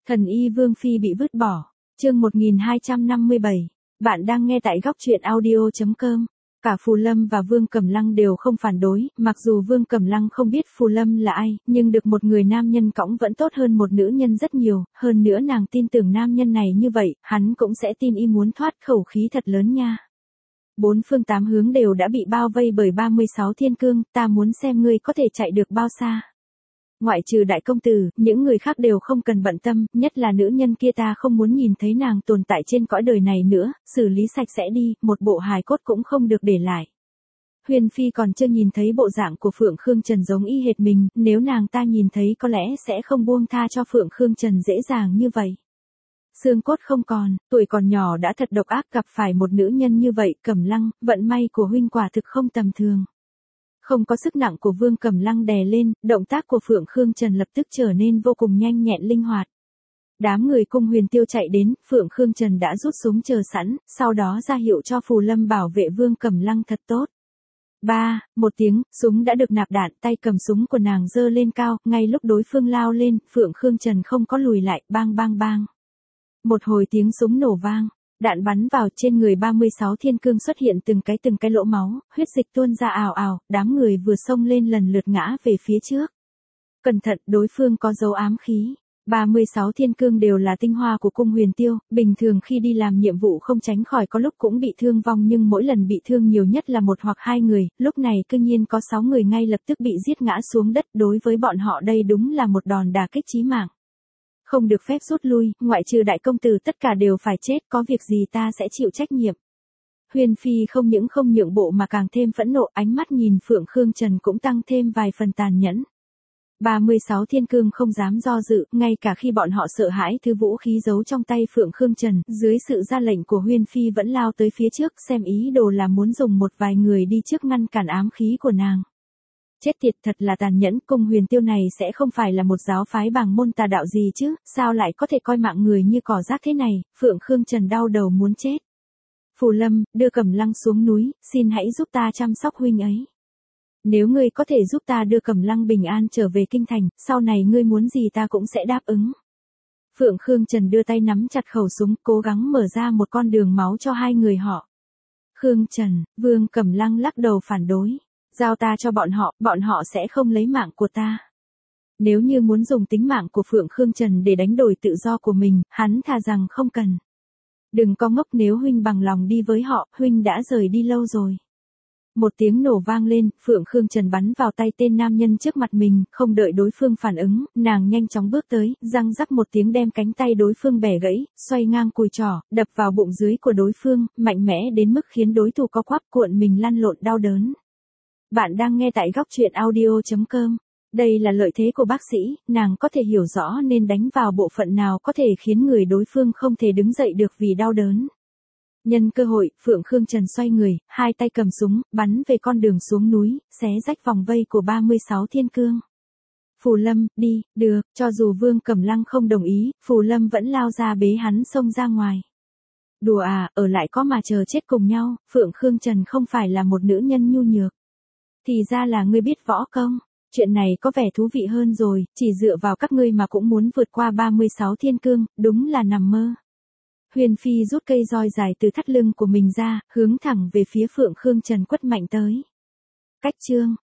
Thần y Vương Phi bị vứt bỏ. Chương 1257. Bạn đang nghe tại góc truyện audio.com. Cả Phù Lâm và Vương Cẩm Lăng đều không phản đối, mặc dù Vương Cẩm Lăng không biết Phù Lâm là ai, nhưng được một người nam nhân cõng vẫn tốt hơn một nữ nhân rất nhiều, hơn nữa nàng tin tưởng nam nhân này như vậy, hắn cũng sẽ tin y muốn thoát khẩu khí thật lớn nha. Bốn phương tám hướng đều đã bị bao vây bởi 36 thiên cương, ta muốn xem ngươi có thể chạy được bao xa. Ngoại trừ đại công tử, những người khác đều không cần bận tâm, nhất là nữ nhân kia ta không muốn nhìn thấy nàng tồn tại trên cõi đời này nữa, xử lý sạch sẽ đi, một bộ hài cốt cũng không được để lại. Huyền Phi còn chưa nhìn thấy bộ dạng của Phượng Khương Trần giống y hệt mình, nếu nàng ta nhìn thấy có lẽ sẽ không buông tha cho Phượng Khương Trần dễ dàng như vậy. Xương cốt không còn, tuổi còn nhỏ đã thật độc ác, gặp phải một nữ nhân như vậy. Cẩm Lăng, vận may của huynh quả thực không tầm thường. Không có sức nặng của Vương Cẩm Lăng đè lên, động tác của Phượng Khương Trần lập tức trở nên vô cùng nhanh nhẹn linh hoạt. Đám người cung Huyền Tiêu chạy đến, Phượng Khương Trần đã rút súng chờ sẵn, sau đó ra hiệu cho Phù Lâm bảo vệ Vương Cẩm Lăng thật tốt. Một tiếng, súng đã được nạp đạn, tay cầm súng của nàng giơ lên cao, ngay lúc đối phương lao lên, Phượng Khương Trần không có lùi lại, bang bang bang. Một hồi tiếng súng nổ vang. Đạn bắn vào, trên người 36 thiên cương xuất hiện từng cái lỗ máu, huyết dịch tuôn ra ào ào, đám người vừa xông lên lần lượt ngã về phía trước. Cẩn thận, đối phương có dấu ám khí. 36 thiên cương đều là tinh hoa của cung Huyền Tiêu, bình thường khi đi làm nhiệm vụ không tránh khỏi có lúc cũng bị thương vong, nhưng mỗi lần bị thương nhiều nhất là một hoặc hai người, lúc này cư nhiên có 6 người ngay lập tức bị giết ngã xuống đất, đối với bọn họ đây đúng là một đòn đả kích chí mạng. Không được phép rút lui, ngoại trừ đại công tử tất cả đều phải chết, có việc gì ta sẽ chịu trách nhiệm. Huyền Phi không những không nhượng bộ mà càng thêm phẫn nộ, ánh mắt nhìn Phượng Khương Trần cũng tăng thêm vài phần tàn nhẫn. 36 thiên cương không dám do dự, ngay cả khi bọn họ sợ hãi thứ vũ khí giấu trong tay Phượng Khương Trần, dưới sự ra lệnh của Huyền Phi vẫn lao tới phía trước, xem ý đồ là muốn dùng một vài người đi trước ngăn cản ám khí của nàng. Chết tiệt, thật là tàn nhẫn, cung Huyền Tiêu này sẽ không phải là một giáo phái bàng môn tà đạo gì chứ, sao lại có thể coi mạng người như cỏ rác thế này. Phượng Khương Trần đau đầu muốn chết. Phù Lâm, đưa Cẩm Lăng xuống núi, xin hãy giúp ta chăm sóc huynh ấy. Nếu ngươi có thể giúp ta đưa Cẩm Lăng bình an trở về kinh thành, sau này ngươi muốn gì ta cũng sẽ đáp ứng. Phượng Khương Trần đưa tay nắm chặt khẩu súng, cố gắng mở ra một con đường máu cho hai người họ. Khương Trần, Vương Cẩm Lăng lắc đầu phản đối. Giao ta cho bọn họ sẽ không lấy mạng của ta. Nếu như muốn dùng tính mạng của Phượng Khương Trần để đánh đổi tự do của mình, hắn thà rằng không cần. Đừng có ngốc, nếu huynh bằng lòng đi với họ, huynh đã rời đi lâu rồi. Một tiếng nổ vang lên, Phượng Khương Trần bắn vào tay tên nam nhân trước mặt mình, không đợi đối phương phản ứng, nàng nhanh chóng bước tới, răng rắc một tiếng đem cánh tay đối phương bẻ gãy, xoay ngang cùi trỏ, đập vào bụng dưới của đối phương, mạnh mẽ đến mức khiến đối thủ co quắp cuộn mình lăn lộn đau đớn. Bạn đang nghe tại góc truyện audio.com. Đây là lợi thế của bác sĩ, nàng có thể hiểu rõ nên đánh vào bộ phận nào có thể khiến người đối phương không thể đứng dậy được vì đau đớn. Nhân cơ hội, Phượng Khương Trần xoay người, hai tay cầm súng, bắn về con đường xuống núi, xé rách vòng vây của 36 thiên cương. Phù Lâm, đi, được, cho dù Vương Cẩm Lăng không đồng ý, Phù Lâm vẫn lao ra bế hắn xông ra ngoài. Đùa à, ở lại có mà chờ chết cùng nhau, Phượng Khương Trần không phải là một nữ nhân nhu nhược. Thì ra là ngươi biết võ công, chuyện này có vẻ thú vị hơn rồi, chỉ dựa vào các ngươi mà cũng muốn vượt qua 36 thiên cương, đúng là nằm mơ. Huyền Phi rút cây roi dài từ thắt lưng của mình ra, hướng thẳng về phía Phượng Khương Trần quất mạnh tới. Cách chương